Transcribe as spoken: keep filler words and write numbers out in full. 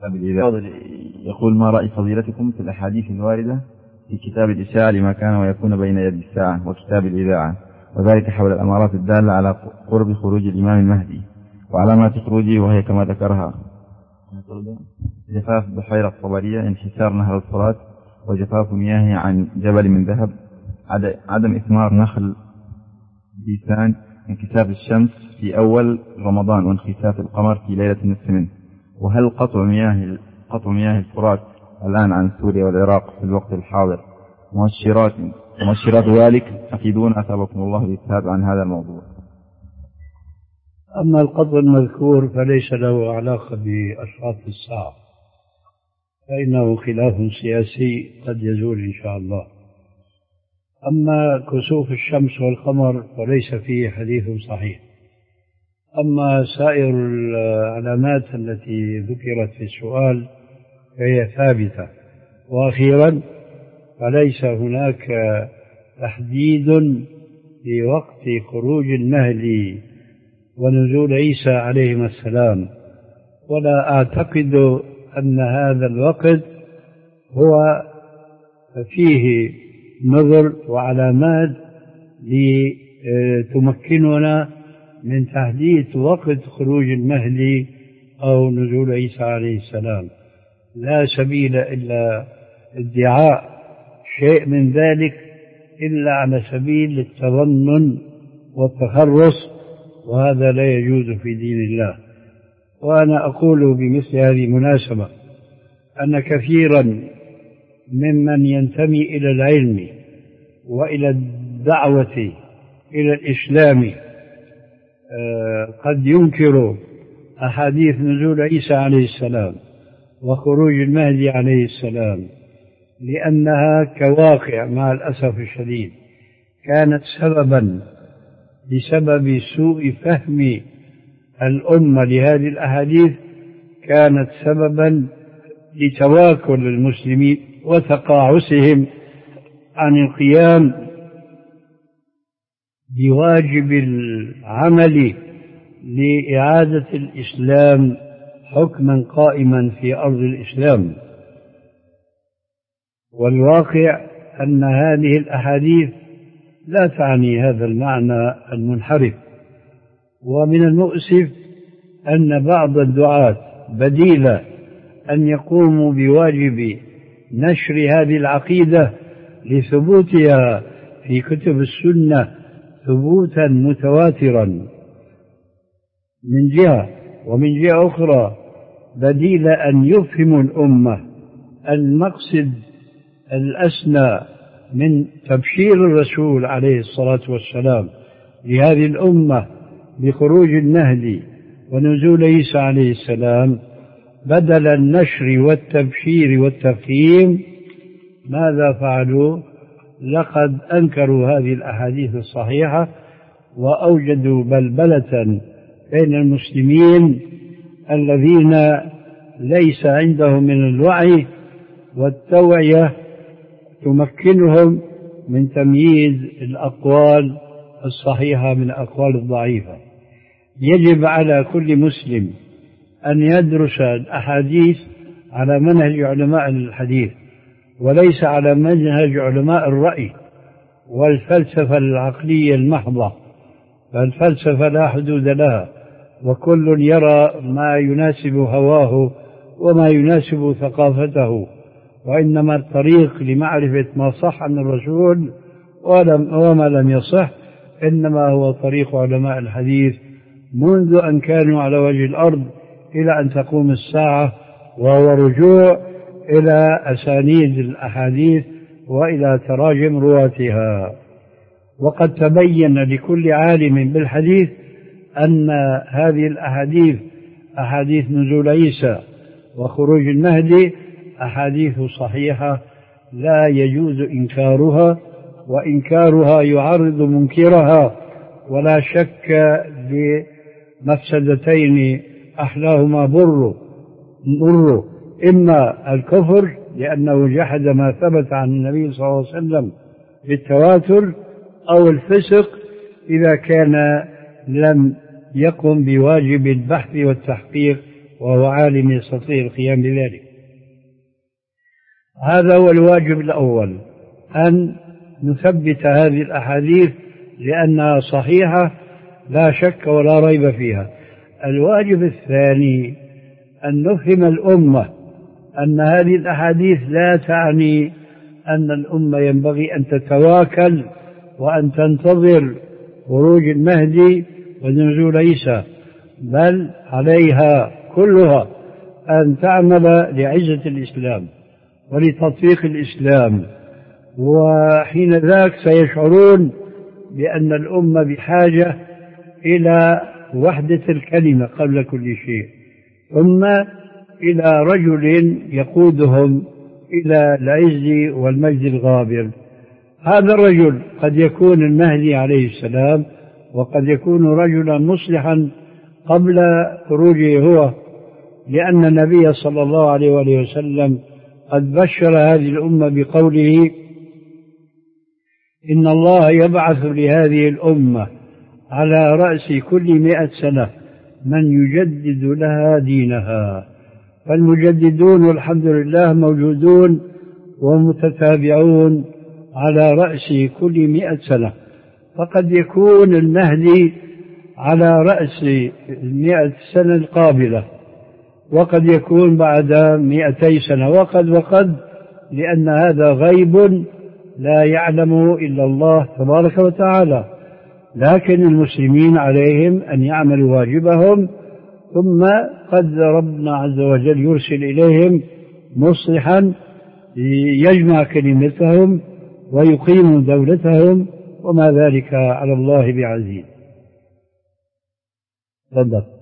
يقول: ما رأي فضيلتكم في الأحاديث الواردة في كتاب الإشاعة لما كان ويكون بين يد الساعة وكتاب الإذاعة، وذلك حول الأمارات الدالة على قرب خروج الإمام المهدي وعلامات خروجه، وهي كما ذكرها: جفاف بحيرة طبرية، انحسار نهر الفرات، وجفاف مياه عن جبل من ذهب، عدم إثمار نخل بيسان، انكساف الشمس في أول رمضان وانخساف القمر في ليلة النصف منه، وهل قطع مياه قطع مياه الفرات الآن عن سوريا والعراق في الوقت الحاضر مؤشرات مؤشرات ذلك؟ أفيدونا أثابكم الله بالإثابة عن هذا الموضوع. أما القطع المذكور فليس له علاقة بأشراط الساعة، فإنه خلاف سياسي قد يزول إن شاء الله. أما كسوف الشمس والقمر فليس فيه حديث صحيح. أما سائر العلامات التي ذكرت في السؤال فهي ثابتة. وأخيرا، فليس هناك تحديد في وقت خروج المهدي ونزول عيسى عليهما السلام، ولا أعتقد أن هذا الوقت هو فيه نظر وعلامات لتمكننا من تحديد وقت خروج المهدي أو نزول عيسى عليه السلام. لا سبيل إلا ادعاء شيء من ذلك إلا على سبيل التظنن والتخرص، وهذا لا يجوز في دين الله. وأنا أقول بمثل هذه المناسبة أن كثيرا ممن ينتمي إلى العلم وإلى الدعوة إلى الإسلام قد ينكر أحاديث نزول عيسى عليه السلام وخروج المهدي عليه السلام، لأنها كواقع مع الأسف الشديد كانت سببا بسبب سوء فهم الأمة لهذه الأحاديث، كانت سببا لتواكل المسلمين وتقاعسهم عن القيام بواجب العمل لإعادة الإسلام حكما قائما في أرض الإسلام. والواقع أن هذه الأحاديث لا تعني هذا المعنى المنحرف. ومن المؤسف أن بعض الدعاة بديل أن يقوموا بواجب نشر هذه العقيدة لثبوتها في كتب السنة ثبوتا متواترا من جهة، ومن جهة أخرى بديل أن يفهموا الأمة المقصد الأسنى من تبشير الرسول عليه الصلاة والسلام لهذه الأمة بخروج المهدي ونزول عيسى عليه السلام، بدل النشر والتبشير والتفهيم ماذا فعلوا؟ لقد أنكروا هذه الأحاديث الصحيحة وأوجدوا بلبلة بين المسلمين الذين ليس عندهم من الوعي والتوعية تمكنهم من تمييز الأقوال الصحيحة من الأقوال الضعيفة. يجب على كل مسلم أن يدرس الأحاديث على منهج علماء الحديث وليس على منهج علماء الرأي والفلسفة العقلية المحضة، فالفلسفة لا حدود لها، وكل يرى ما يناسب هواه وما يناسب ثقافته، وإنما الطريق لمعرفة ما صح عن الرسول وما لم يصح إنما هو طريق علماء الحديث منذ أن كانوا على وجه الأرض إلى أن تقوم الساعة، وهو رجوع إلى أسانيد الأحاديث وإلى تراجم رواتها. وقد تبين لكل عالم بالحديث أن هذه الأحاديث أحاديث نزول عيسى وخروج المهدي أحاديث صحيحة لا يجوز إنكارها، وإنكارها يعرض منكرها، ولا شك بمفسدتين أحلاهما بر بر إما الكفر لأنه جحد ما ثبت عن النبي صلى الله عليه وسلم بالتواتر، أو الفسق إذا كان لم يقم بواجب البحث والتحقيق وهو عالم يستطيع القيام بذلك. هذا هو الواجب الأول، أن نثبت هذه الأحاديث لأنها صحيحة لا شك ولا ريب فيها. الواجب الثاني أن نفهم الأمة أن هذه الأحاديث لا تعني أن الأمة ينبغي أن تتواكل وأن تنتظر خروج المهدي ونزول عيسى، بل عليها كلها أن تعمل لعزة الإسلام ولتطبيق الإسلام، وحين ذاك سيشعرون بأن الأمة بحاجة إلى وحدة الكلمة قبل كل شيء، ثم إلى رجل يقودهم إلى العز والمجد الغابر. هذا الرجل قد يكون المهدي عليه السلام، وقد يكون رجلا مصلحا قبل خروجه هو، لأن النبي صلى الله عليه وآله وسلم قد بشر هذه الأمة بقوله: إن الله يبعث لهذه الأمة على رأس كل مئة سنة من يجدد لها دينها. فالمجددون والحمد لله موجودون ومتتابعون على رأس كل مئة سنة، فقد يكون المهدي على رأس المئة سنة القابلة، وقد يكون بعد مئتي سنة، وقد وقد لأن هذا غيب لا يعلمه إلا الله تبارك وتعالى. لكن المسلمين عليهم أن يعملوا واجبهم، ثم قد ربنا عز وجل يرسل إليهم مصلحا يجمع كلمتهم ويقيم دولتهم، وما ذلك على الله بعزيز. تفضل.